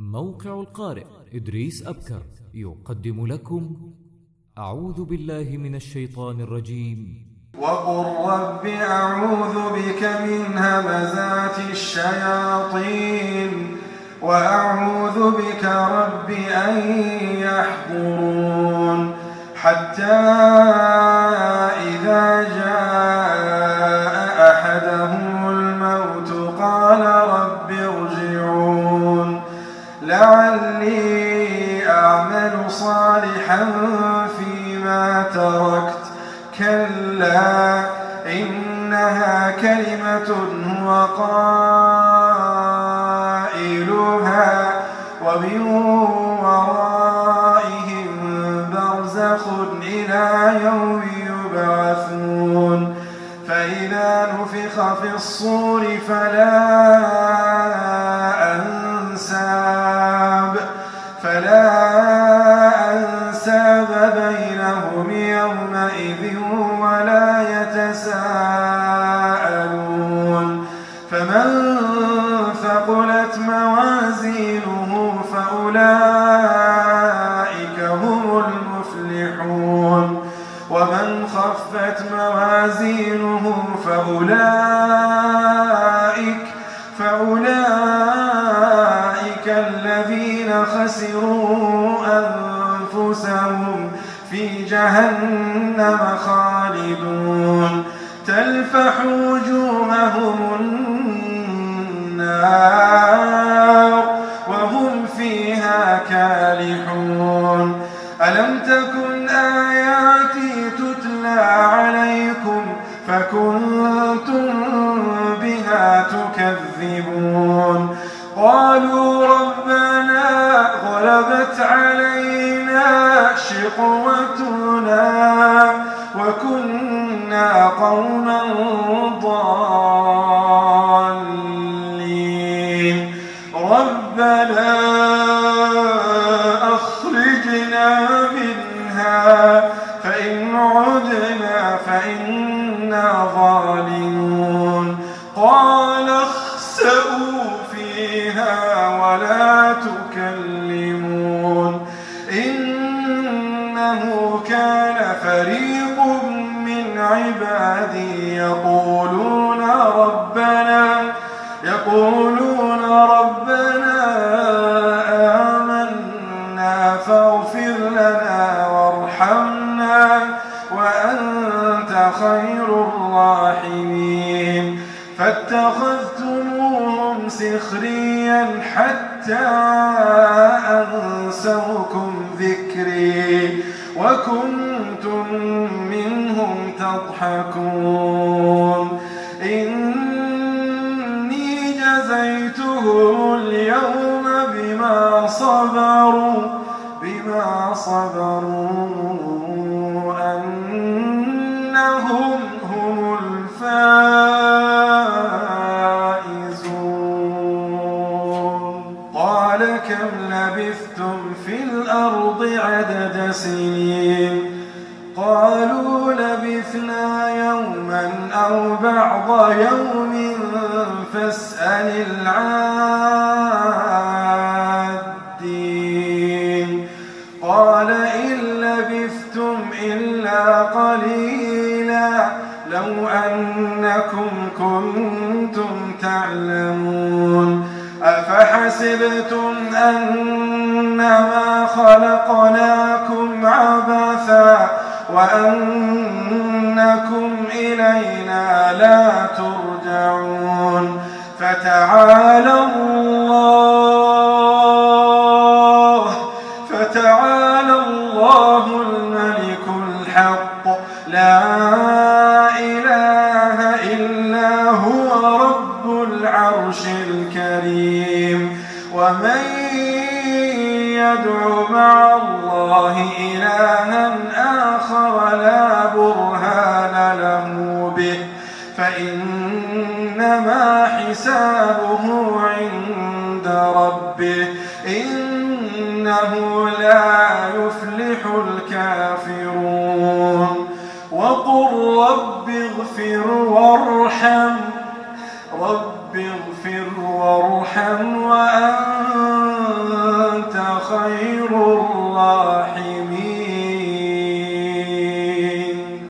موقع القارئ إدريس أبكر يقدم لكم أعوذ بالله من الشيطان الرجيم. وقل رب أعوذ بك من همزات الشياطين وأعوذ بك رب أن يحضرون حتى إذا جاء أحدهم الموت قال رب ارجعون لعلي أعمل صالحا فيما تركت كلا إنها كلمة هو قائلها ومن ورائهم برزخ إلى يوم يبعثون فإذا نفخ في الصور فلا أنساب بينهم يومئذ ولا يتساءلون فمن ثقلت موازينه فأولئك هم المفلحون ومن خفت موازينه فأولئك الذين خسروا أنفسهم في جهنم خالدون تلفح وجوههم النار وهم فيها كالحون ألم تكن آياتي تتلى عليكم فكنتم بها تكذبون قالوا ربنا غلبت علينا شقوتنا وكنا قوما ضالين ربنا أخرجنا منها فإن عدنا فإنا ظالمون قال اخسئوا فيها ولا تكلمون إنه كان فريق من عبادي يقولون ربنا آمنا فاغفر لنا وارحمنا وأنت خير الراحمين فاتخذتموهم سخريا حتى أنسوكم ذكري وكنتم منهم تضحكون إني جزيتهم اليوم بما صبروا أنهم هم الفائزون قال كم لبثتم في الأرض عدد سنين قالوا لبثنا يوما أو بعض يوم فاسأل العادين قال إن لبثتم إلا قليلا لو أنكم كنتم تعلمون أفحسبتم أنما خلقناكم عبثا وأنكم إلينا لا ترجعون فتعالى الله الملك الحق لا إله إلا هو رب العرش الكريم ومن يدع مع الله إلها آخر لا برهان له به فإنما حسابه عند ربه إنه لا يفلح الكافرون وقل رب اغفر وارحم وأنت خير الراحمين.